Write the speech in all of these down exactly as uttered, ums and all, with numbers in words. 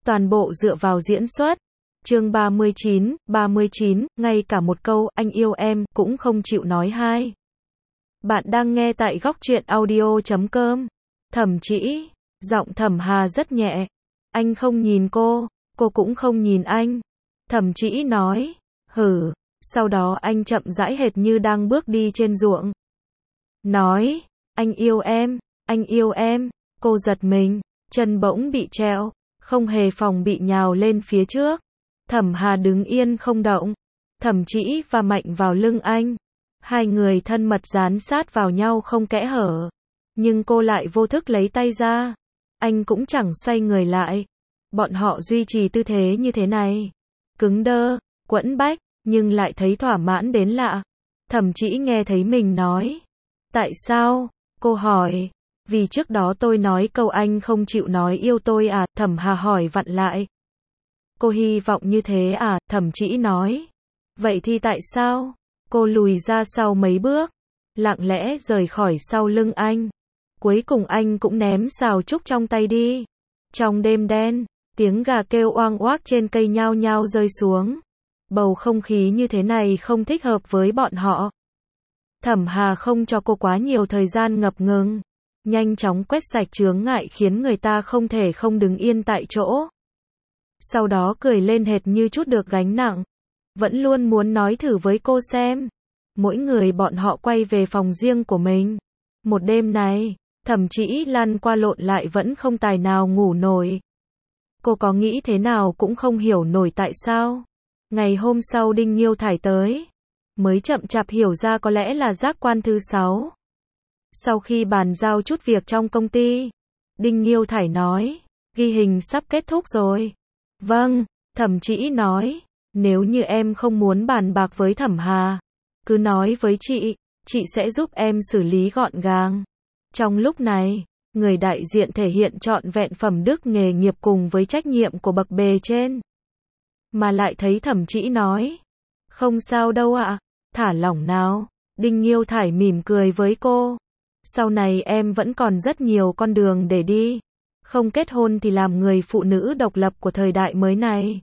toàn bộ dựa vào diễn xuất. Chương ba mươi chín, ba mươi chín, ngay cả một câu, anh yêu em, cũng không chịu nói hai. Bạn đang nghe tại góc truyện audio chấm com. Thẩm Trĩ, giọng Thẩm Hà rất nhẹ. Anh không nhìn cô, cô cũng không nhìn anh. Thẩm Trĩ nói, hử, sau đó anh chậm rãi hệt như đang bước đi trên ruộng. Nói, anh yêu em, anh yêu em, cô giật mình, chân bỗng bị trẹo, không hề phòng bị nhào lên phía trước. Thẩm Hà đứng yên không động. Thẩm Trĩ và mạnh vào lưng anh. Hai người thân mật dán sát vào nhau không kẽ hở. Nhưng cô lại vô thức lấy tay ra. Anh cũng chẳng xoay người lại. Bọn họ duy trì tư thế như thế này. Cứng đơ, quẫn bách, nhưng lại thấy thỏa mãn đến lạ. Thẩm Trĩ nghe thấy mình nói. Tại sao? Cô hỏi. Vì trước đó tôi nói câu anh không chịu nói yêu tôi à? Thẩm Hà hỏi vặn lại. Cô hy vọng như thế à? Thẩm Trĩ nói. Vậy thì tại sao? Cô lùi ra sau mấy bước, lặng lẽ rời khỏi sau lưng anh. Cuối cùng anh cũng ném sào trúc trong tay đi. Trong đêm đen, tiếng gà kêu oang oác trên cây nhao nhao rơi xuống. Bầu không khí như thế này không thích hợp với bọn họ. Thẩm Hà không cho cô quá nhiều thời gian ngập ngừng. Nhanh chóng quét sạch chướng ngại khiến người ta không thể không đứng yên tại chỗ. Sau đó cười lên hệt như chút được gánh nặng. Vẫn luôn muốn nói thử với cô xem. Mỗi người bọn họ quay về phòng riêng của mình. Một đêm này, Thẩm Trĩ lăn qua lộn lại vẫn không tài nào ngủ nổi. Cô có nghĩ thế nào cũng không hiểu nổi tại sao. Ngày hôm sau Đinh Nhiêu Thải tới. Mới chậm chạp hiểu ra có lẽ là giác quan thứ sáu. Sau khi bàn giao chút việc trong công ty, Đinh Nhiêu Thải nói, ghi hình sắp kết thúc rồi. Vâng, Thẩm Trĩ nói, nếu như em không muốn bàn bạc với Thẩm Hà, cứ nói với chị, chị sẽ giúp em xử lý gọn gàng. Trong lúc này, người đại diện thể hiện trọn vẹn phẩm đức nghề nghiệp cùng với trách nhiệm của bậc bề trên. Mà lại thấy Thẩm Trĩ nói, không sao đâu ạ, thả lỏng nào. Đinh Nhiêu Thải mỉm cười với cô. Sau này em vẫn còn rất nhiều con đường để đi. Không kết hôn thì làm người phụ nữ độc lập của thời đại mới này.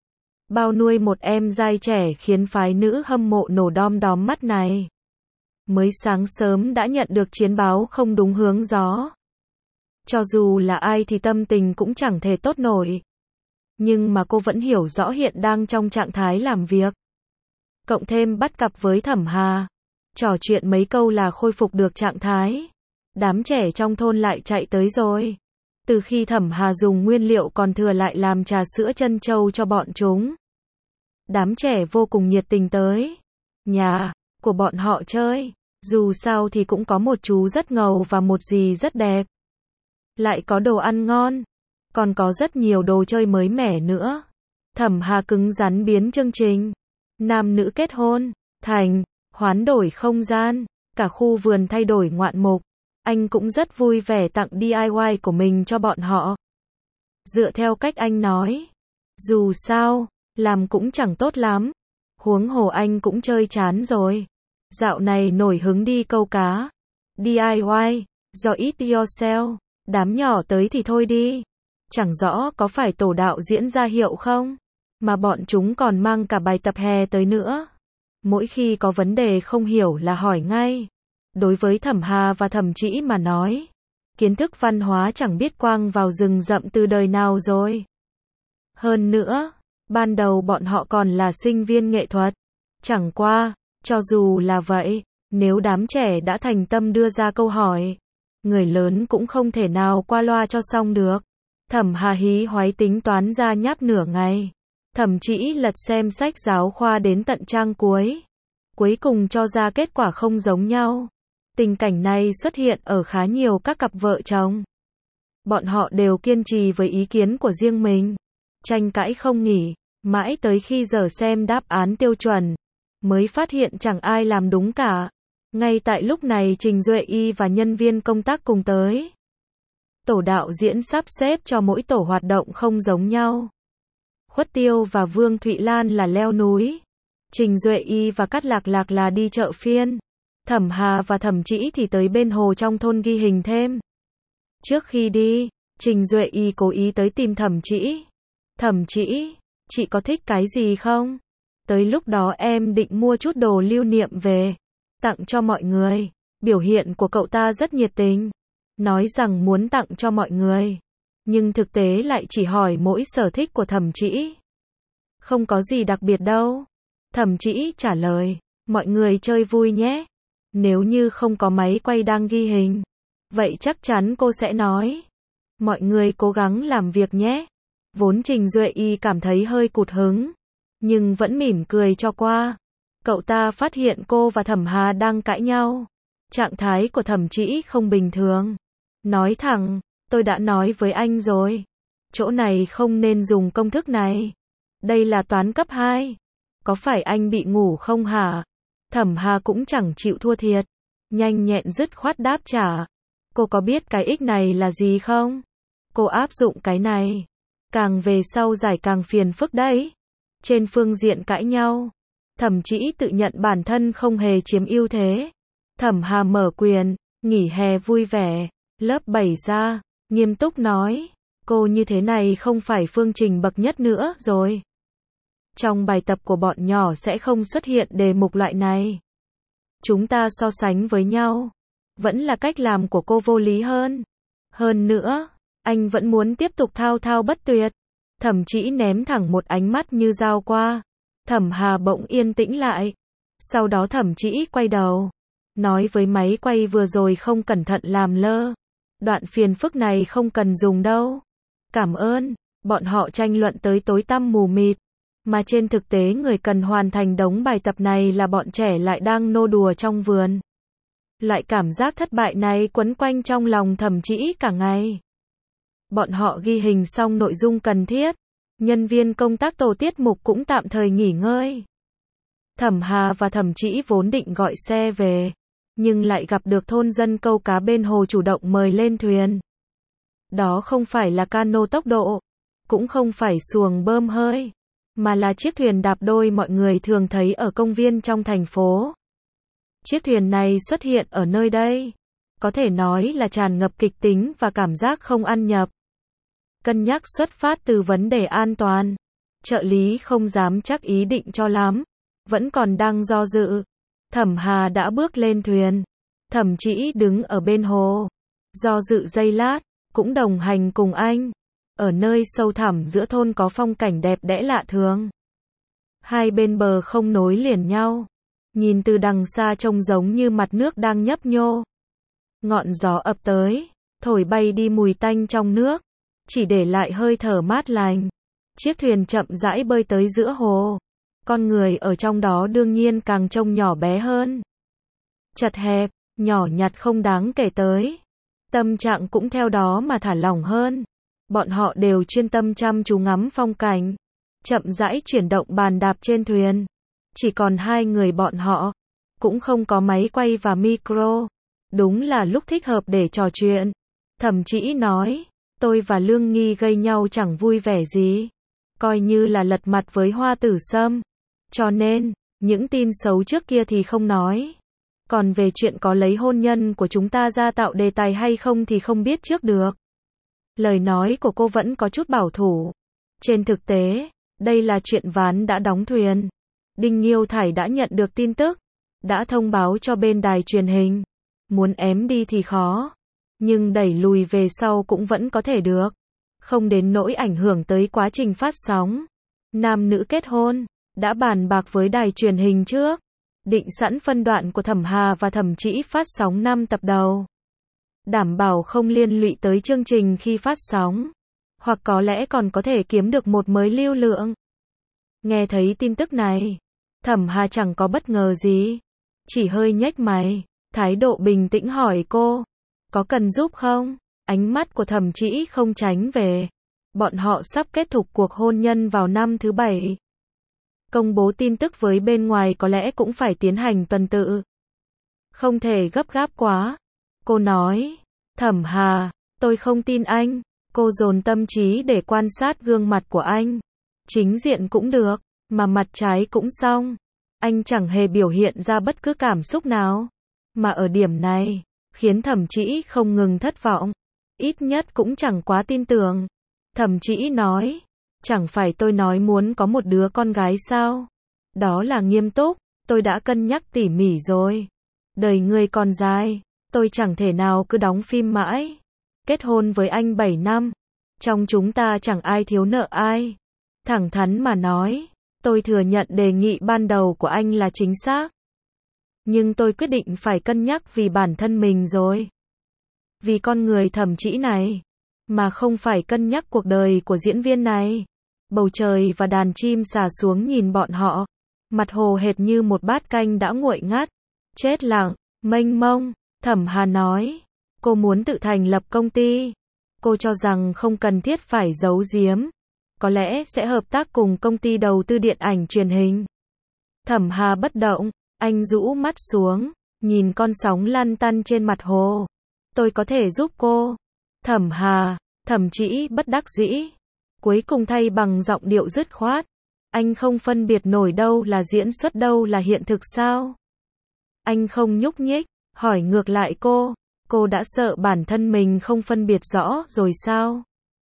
Bao nuôi một em giai trẻ khiến phái nữ hâm mộ nổ đom đóm mắt này. Mới sáng sớm đã nhận được chiến báo không đúng hướng gió. Cho dù là ai thì tâm tình cũng chẳng thể tốt nổi. Nhưng mà cô vẫn hiểu rõ hiện đang trong trạng thái làm việc. Cộng thêm bắt cặp với Thẩm Hà. Trò chuyện mấy câu là khôi phục được trạng thái. Đám trẻ trong thôn lại chạy tới rồi. Từ khi Thẩm Hà dùng nguyên liệu còn thừa lại làm trà sữa trân châu cho bọn chúng. Đám trẻ vô cùng nhiệt tình tới nhà của bọn họ chơi. Dù sao thì cũng có một chú rất ngầu và một dì rất đẹp. Lại có đồ ăn ngon. Còn có rất nhiều đồ chơi mới mẻ nữa. Thẩm Hà cứng rắn biến chương trình nam nữ kết hôn thành hoán đổi không gian. Cả khu vườn thay đổi ngoạn mục. Anh cũng rất vui vẻ tặng đê i i của mình cho bọn họ. Dựa theo cách anh nói. Dù sao, làm cũng chẳng tốt lắm. Huống hồ anh cũng chơi chán rồi. Dạo này nổi hứng đi câu cá. đê i i, do it yourself. Đám nhỏ tới thì thôi đi. Chẳng rõ có phải tổ đạo diễn ra hiệu không? Mà bọn chúng còn mang cả bài tập hè tới nữa. Mỗi khi có vấn đề không hiểu là hỏi ngay. Đối với Thẩm Hà và Thẩm Trĩ mà nói, kiến thức văn hóa chẳng biết quang vào rừng rậm từ đời nào rồi. Hơn nữa, ban đầu bọn họ còn là sinh viên nghệ thuật. Chẳng qua, cho dù là vậy, nếu đám trẻ đã thành tâm đưa ra câu hỏi, người lớn cũng không thể nào qua loa cho xong được. Thẩm Hà hí hoáy tính toán ra nháp nửa ngày. Thẩm Trĩ lật xem sách giáo khoa đến tận trang cuối. Cuối cùng cho ra kết quả không giống nhau. Tình cảnh này xuất hiện ở khá nhiều các cặp vợ chồng. Bọn họ đều kiên trì với ý kiến của riêng mình. Tranh cãi không nghỉ, mãi tới khi giờ xem đáp án tiêu chuẩn, mới phát hiện chẳng ai làm đúng cả. Ngay tại lúc này Trình Duệ Y và nhân viên công tác cùng tới. Tổ đạo diễn sắp xếp cho mỗi tổ hoạt động không giống nhau. Khuất Tiêu và Vương Thụy Lan là leo núi. Trình Duệ Y và Cát Lạc Lạc là đi chợ phiên. Thẩm Hà và Thẩm Trĩ thì tới bên hồ trong thôn ghi hình thêm. Trước khi đi, Trình Duệ Y cố ý tới tìm Thẩm Trĩ. Thẩm Chỉ, chị có thích cái gì không? Tới lúc đó em định mua chút đồ lưu niệm về, tặng cho mọi người. Biểu hiện của cậu ta rất nhiệt tình, nói rằng muốn tặng cho mọi người, nhưng thực tế lại chỉ hỏi mỗi sở thích của Thẩm Chỉ. Không có gì đặc biệt đâu. Thẩm Chỉ trả lời, mọi người chơi vui nhé. Nếu như không có máy quay đang ghi hình, vậy chắc chắn cô sẽ nói, mọi người cố gắng làm việc nhé. Vốn Trình Duệ Y cảm thấy hơi cụt hứng, nhưng vẫn mỉm cười cho qua. Cậu ta phát hiện cô và Thẩm Hà đang cãi nhau. Trạng thái của Thẩm Chỉ không bình thường. Nói thẳng, tôi đã nói với anh rồi, chỗ này không nên dùng công thức này. Đây là toán cấp hai. Có phải anh bị ngủ không hả? Thẩm Hà cũng chẳng chịu thua thiệt, nhanh nhẹn dứt khoát đáp trả. Cô có biết cái x này là gì không? Cô áp dụng cái này, càng về sau giải càng phiền phức đấy. Trên phương diện cãi nhau, Thẩm Chỉ tự nhận bản thân không hề chiếm ưu thế. Thẩm Hà mở quyền, nghỉ hè vui vẻ, lớp bảy ra, nghiêm túc nói, cô như thế này không phải phương trình bậc nhất nữa rồi. Trong bài tập của bọn nhỏ sẽ không xuất hiện đề mục loại này. Chúng ta so sánh với nhau, vẫn là cách làm của cô vô lý hơn. Hơn nữa, anh vẫn muốn tiếp tục thao thao bất tuyệt. Thẩm Chỉ ném thẳng một ánh mắt như dao qua. Thẩm Hà bỗng yên tĩnh lại. Sau đó Thẩm Chỉ quay đầu, nói với máy quay vừa rồi không cẩn thận làm lơ. Đoạn phiền phức này không cần dùng đâu. Cảm ơn. Bọn họ tranh luận tới tối tăm mù mịt, mà trên thực tế người cần hoàn thành đống bài tập này là bọn trẻ lại đang nô đùa trong vườn. Loại cảm giác thất bại này quấn quanh trong lòng Thẩm Chỉ cả ngày. Bọn họ ghi hình xong nội dung cần thiết, nhân viên công tác tổ tiết mục cũng tạm thời nghỉ ngơi. Thẩm Hà và Thẩm Chỉ vốn định gọi xe về, nhưng lại gặp được thôn dân câu cá bên hồ chủ động mời lên thuyền. Đó không phải là cano tốc độ, cũng không phải xuồng bơm hơi, mà là chiếc thuyền đạp đôi mọi người thường thấy ở công viên trong thành phố. Chiếc thuyền này xuất hiện ở nơi đây, có thể nói là tràn ngập kịch tính và cảm giác không ăn nhập. Cân nhắc xuất phát từ vấn đề an toàn, trợ lý không dám chắc ý định cho lắm, vẫn còn đang do dự. Thẩm Hà đã bước lên thuyền, Thẩm Chỉ đứng ở bên hồ, do dự giây lát, cũng đồng hành cùng anh. Ở nơi sâu thẳm giữa thôn có phong cảnh đẹp đẽ lạ thường. Hai bên bờ không nối liền nhau, nhìn từ đằng xa trông giống như mặt nước đang nhấp nhô. Ngọn gió ập tới, thổi bay đi mùi tanh trong nước, chỉ để lại hơi thở mát lành. Chiếc thuyền chậm rãi bơi tới giữa hồ. Con người ở trong đó đương nhiên càng trông nhỏ bé hơn. Chật hẹp, nhỏ nhặt không đáng kể tới. Tâm trạng cũng theo đó mà thả lỏng hơn. Bọn họ đều chuyên tâm chăm chú ngắm phong cảnh, chậm rãi chuyển động bàn đạp trên thuyền. Chỉ còn hai người bọn họ, cũng không có máy quay và micro. Đúng là lúc thích hợp để trò chuyện. Thẩm Chỉ nói, tôi và Lương Nghi gây nhau chẳng vui vẻ gì, coi như là lật mặt với Hoa Tử Sâm. Cho nên, những tin xấu trước kia thì không nói. Còn về chuyện có lấy hôn nhân của chúng ta ra tạo đề tài hay không thì không biết trước được. Lời nói của cô vẫn có chút bảo thủ. Trên thực tế, đây là chuyện ván đã đóng thuyền. Đinh Nghiêu Thải đã nhận được tin tức, đã thông báo cho bên đài truyền hình. Muốn ém đi thì khó, nhưng đẩy lùi về sau cũng vẫn có thể được. Không đến nỗi ảnh hưởng tới quá trình phát sóng. Nam nữ kết hôn, đã bàn bạc với đài truyền hình trước. Định sẵn phân đoạn của Thẩm Hà và Thẩm Chỉ phát sóng năm tập đầu. Đảm bảo không liên lụy tới chương trình khi phát sóng. Hoặc có lẽ còn có thể kiếm được một mới lưu lượng. Nghe thấy tin tức này, Thẩm Hà chẳng có bất ngờ gì, chỉ hơi nhếch mày, thái độ bình tĩnh hỏi cô, có cần giúp không? Ánh mắt của Thẩm Chỉ không tránh về. Bọn họ sắp kết thúc cuộc hôn nhân vào năm thứ bảy. Công bố tin tức với bên ngoài có lẽ cũng phải tiến hành tuần tự. Không thể gấp gáp quá. Cô nói, Thẩm Hà, tôi không tin anh. Cô dồn tâm trí để quan sát gương mặt của anh. Chính diện cũng được, mà mặt trái cũng xong. Anh chẳng hề biểu hiện ra bất cứ cảm xúc nào. Mà ở điểm này, khiến Thẩm Chỉ không ngừng thất vọng. Ít nhất cũng chẳng quá tin tưởng. Thẩm Chỉ nói, Chẳng phải tôi nói muốn có một đứa con gái sao? Đó là nghiêm túc, tôi đã cân nhắc tỉ mỉ rồi. Đời ngươi còn dài, tôi chẳng thể nào cứ đóng phim mãi. Kết hôn với anh bảy năm, trong chúng ta chẳng ai thiếu nợ ai. Thẳng thắn mà nói, tôi thừa nhận đề nghị ban đầu của anh là chính xác. Nhưng tôi quyết định phải cân nhắc vì bản thân mình rồi. Vì con người Thẩm Trĩ này, mà không phải cân nhắc cuộc đời của diễn viên này. Bầu trời và đàn chim xà xuống nhìn bọn họ. Mặt hồ hệt như một bát canh đã nguội ngắt. Chết lặng, mênh mông. Thẩm Hà nói, cô muốn tự thành lập công ty. Cô cho rằng không cần thiết phải giấu giếm. Có lẽ sẽ hợp tác cùng công ty đầu tư điện ảnh truyền hình. Thẩm Hà bất động, anh rũ mắt xuống, nhìn con sóng lăn tăn trên mặt hồ. Tôi có thể giúp cô. Thẩm Hà, Thẩm Trĩ bất đắc dĩ. Cuối cùng thay bằng giọng điệu dứt khoát. Anh không phân biệt nổi đâu là diễn xuất đâu là hiện thực sao? Anh không nhúc nhích, hỏi ngược lại cô. Cô đã sợ bản thân mình không phân biệt rõ rồi sao?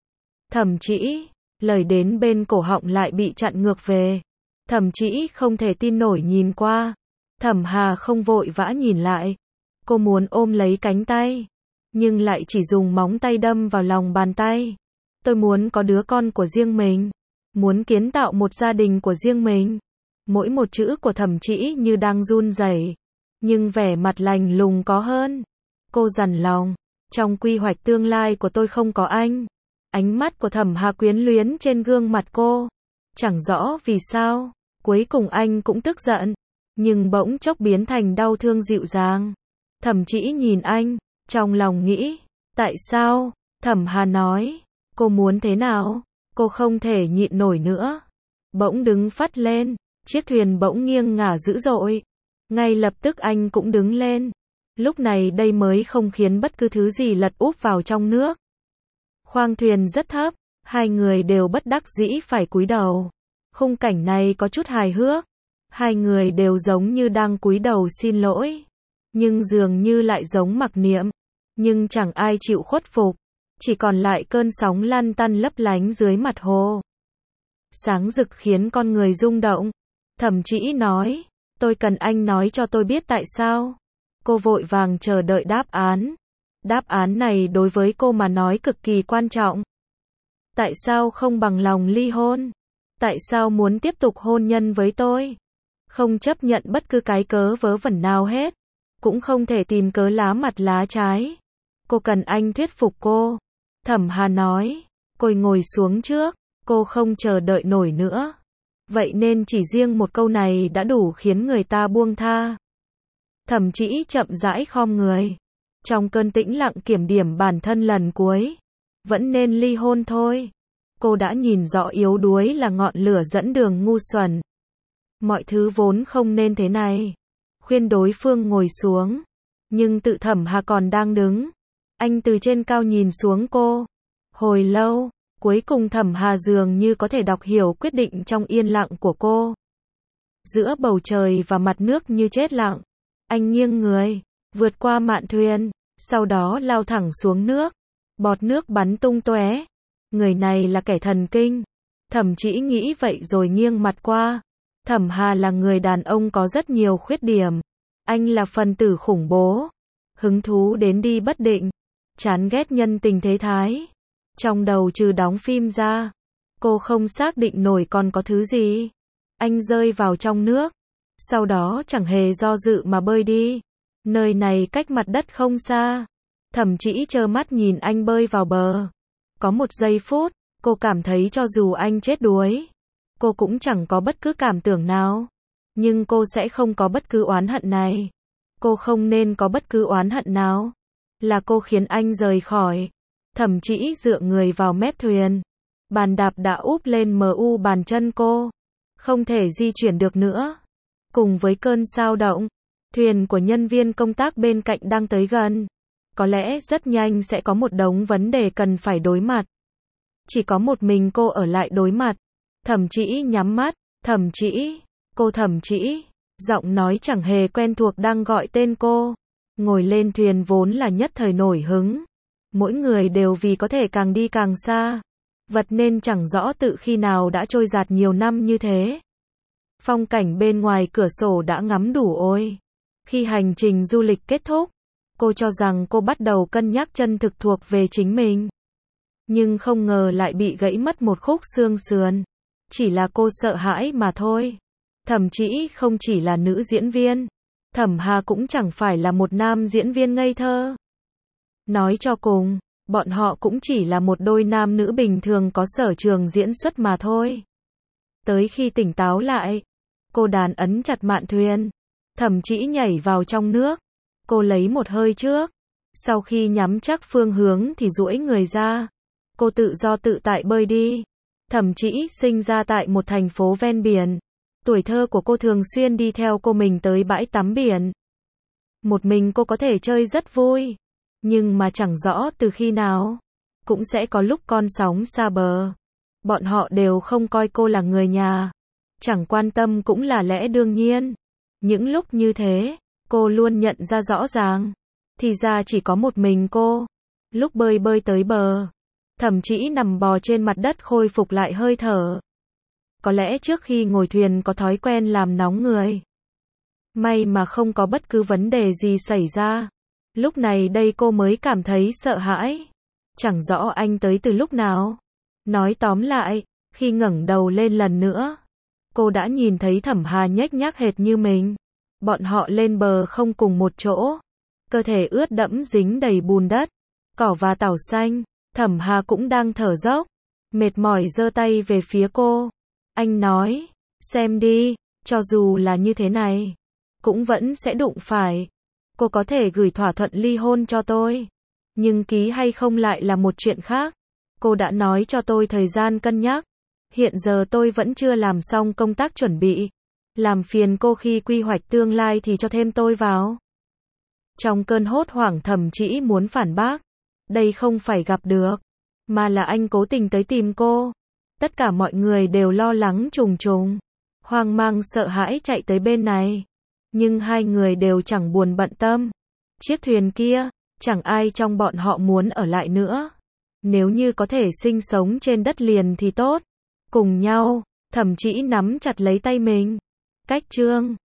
Thẩm Trĩ, lời đến bên cổ họng lại bị chặn ngược về. Thẩm Trĩ không thể tin nổi nhìn qua. Thẩm Hà không vội vã nhìn lại. Cô muốn ôm lấy cánh tay, nhưng lại chỉ dùng móng tay đâm vào lòng bàn tay. Tôi muốn có đứa con của riêng mình, muốn kiến tạo một gia đình của riêng mình. Mỗi một chữ của Thẩm Trĩ như đang run rẩy, nhưng vẻ mặt lạnh lùng có hơn. Cô dằn lòng, trong quy hoạch tương lai của tôi không có anh. Ánh mắt của Thẩm Hà quyến luyến trên gương mặt cô. Chẳng rõ vì sao, cuối cùng anh cũng tức giận, nhưng bỗng chốc biến thành đau thương dịu dàng. Thẩm Trĩ nhìn anh, trong lòng nghĩ, tại sao? Thẩm Hà nói, cô muốn thế nào? Cô không thể nhịn nổi nữa. Bỗng đứng phắt lên, chiếc thuyền bỗng nghiêng ngả dữ dội. Ngay lập tức anh cũng đứng lên. Lúc này đây mới không khiến bất cứ thứ gì lật úp vào trong nước. Khoang thuyền rất thấp, hai người đều bất đắc dĩ phải cúi đầu. Khung cảnh này có chút hài hước. Hai người đều giống như đang cúi đầu xin lỗi, nhưng dường như lại giống mặc niệm. Nhưng chẳng ai chịu khuất phục, chỉ còn lại cơn sóng lăn tăn lấp lánh dưới mặt hồ. Sáng rực khiến con người rung động. Thẩm Trĩ nói, tôi cần anh nói cho tôi biết tại sao. Cô vội vàng chờ đợi đáp án. Đáp án này đối với cô mà nói cực kỳ quan trọng. Tại sao không bằng lòng ly hôn? Tại sao muốn tiếp tục hôn nhân với tôi? Không chấp nhận bất cứ cái cớ vớ vẩn nào hết. Cũng không thể tìm cớ lá mặt lá trái. Cô cần anh thuyết phục cô. Thẩm Hà nói, cô ngồi xuống trước. Cô không chờ đợi nổi nữa. Vậy nên chỉ riêng một câu này đã đủ khiến người ta buông tha. Thẩm Trĩ chậm rãi khom người. Trong cơn tĩnh lặng kiểm điểm bản thân lần cuối. Vẫn nên ly hôn thôi. Cô đã nhìn rõ yếu đuối là ngọn lửa dẫn đường ngu xuẩn. Mọi thứ vốn không nên thế này. Khuyên đối phương ngồi xuống. Nhưng tự Thẩm Hà còn đang đứng. Anh từ trên cao nhìn xuống cô. Hồi lâu, cuối cùng Thẩm Hà dường như có thể đọc hiểu quyết định trong yên lặng của cô. Giữa bầu trời và mặt nước như chết lặng. Anh nghiêng người, vượt qua mạn thuyền, sau đó lao thẳng xuống nước. Bọt nước bắn tung tóe. Người này là kẻ thần kinh. Thẩm Trĩ nghĩ vậy rồi nghiêng mặt qua. Thẩm Hà là người đàn ông có rất nhiều khuyết điểm. Anh là phần tử khủng bố. Hứng thú đến đi bất định. Chán ghét nhân tình thế thái. Trong đầu trừ đóng phim ra, cô không xác định nổi còn có thứ gì. Anh rơi vào trong nước. Sau đó chẳng hề do dự mà bơi đi. Nơi này cách mặt đất không xa. Thẩm Trĩ trơ mắt nhìn anh bơi vào bờ. Có một giây phút, cô cảm thấy cho dù anh chết đuối, cô cũng chẳng có bất cứ cảm tưởng nào. Nhưng cô sẽ không có bất cứ oán hận này. Cô không nên có bất cứ oán hận nào. Là cô khiến anh rời khỏi. Thẩm Trĩ dựa người vào mép thuyền. Bàn đạp đã úp lên mờ u bàn chân cô. Không thể di chuyển được nữa. Cùng với cơn sao động, thuyền của nhân viên công tác bên cạnh đang tới gần. Có lẽ rất nhanh sẽ có một đống vấn đề cần phải đối mặt. Chỉ có một mình cô ở lại đối mặt. Thẩm Trĩ nhắm mắt. Thẩm Trĩ, cô Thẩm Trĩ. Giọng nói chẳng hề quen thuộc đang gọi tên cô. Ngồi lên thuyền vốn là nhất thời nổi hứng. Mỗi người đều vì có thể càng đi càng xa. vật nên chẳng rõ tự khi nào đã trôi giạt nhiều năm như thế. Phong cảnh bên ngoài cửa sổ đã ngắm đủ ôi. Khi hành trình du lịch kết thúc, cô cho rằng cô bắt đầu cân nhắc chân thực thuộc về chính mình. Nhưng không ngờ lại bị gãy mất một khúc xương sườn. Chỉ là cô sợ hãi mà thôi. Thẩm Chỉ không chỉ là nữ diễn viên. Thẩm Hà cũng chẳng phải là một nam diễn viên ngây thơ. Nói cho cùng, bọn họ cũng chỉ là một đôi nam nữ bình thường có sở trường diễn xuất mà thôi. Tới khi tỉnh táo lại, cô đàn ấn chặt mạn thuyền. Thẩm Chỉ nhảy vào trong nước. Cô lấy một hơi trước. Sau khi nhắm chắc phương hướng thì duỗi người ra. Cô tự do tự tại bơi đi. Thẩm Chỉ sinh ra tại một thành phố ven biển. Tuổi thơ của cô thường xuyên đi theo cô mình tới bãi tắm biển. Một mình cô có thể chơi rất vui. Nhưng mà chẳng rõ từ khi nào. Cũng sẽ có lúc con sóng xa bờ. Bọn họ đều không coi cô là người nhà. Chẳng quan tâm cũng là lẽ đương nhiên. Những lúc như thế, cô luôn nhận ra rõ ràng. Thì ra chỉ có một mình cô. Lúc bơi bơi tới bờ, Thẩm Chỉ nằm bò trên mặt đất khôi phục lại hơi thở. Có lẽ trước khi ngồi thuyền có thói quen làm nóng người. May mà không có bất cứ vấn đề gì xảy ra. Lúc này đây cô mới cảm thấy sợ hãi. Chẳng rõ anh tới từ lúc nào. Nói tóm lại, khi ngẩng đầu lên lần nữa, cô đã nhìn thấy Thẩm Hà nhếch nhác hệt như mình. Bọn họ lên bờ không cùng một chỗ. Cơ thể ướt đẫm dính đầy bùn đất, cỏ và tảo xanh. Thẩm Hà cũng đang thở dốc. Mệt mỏi giơ tay về phía cô. Anh nói, xem đi, cho dù là như thế này, cũng vẫn sẽ đụng phải. Cô có thể gửi thỏa thuận ly hôn cho tôi. Nhưng ký hay không lại là một chuyện khác. Cô đã nói cho tôi thời gian cân nhắc. Hiện giờ tôi vẫn chưa làm xong công tác chuẩn bị. Làm phiền cô khi quy hoạch tương lai thì cho thêm tôi vào. Trong cơn hốt hoảng Thẩm Chỉ muốn phản bác. Đây không phải gặp được, mà là anh cố tình tới tìm cô. Tất cả mọi người đều lo lắng trùng trùng. Hoang mang sợ hãi chạy tới bên này. Nhưng hai người đều chẳng buồn bận tâm. Chiếc thuyền kia, chẳng ai trong bọn họ muốn ở lại nữa. Nếu như có thể sinh sống trên đất liền thì tốt. Cùng nhau, Thẩm Chỉ nắm chặt lấy tay mình. Cách chương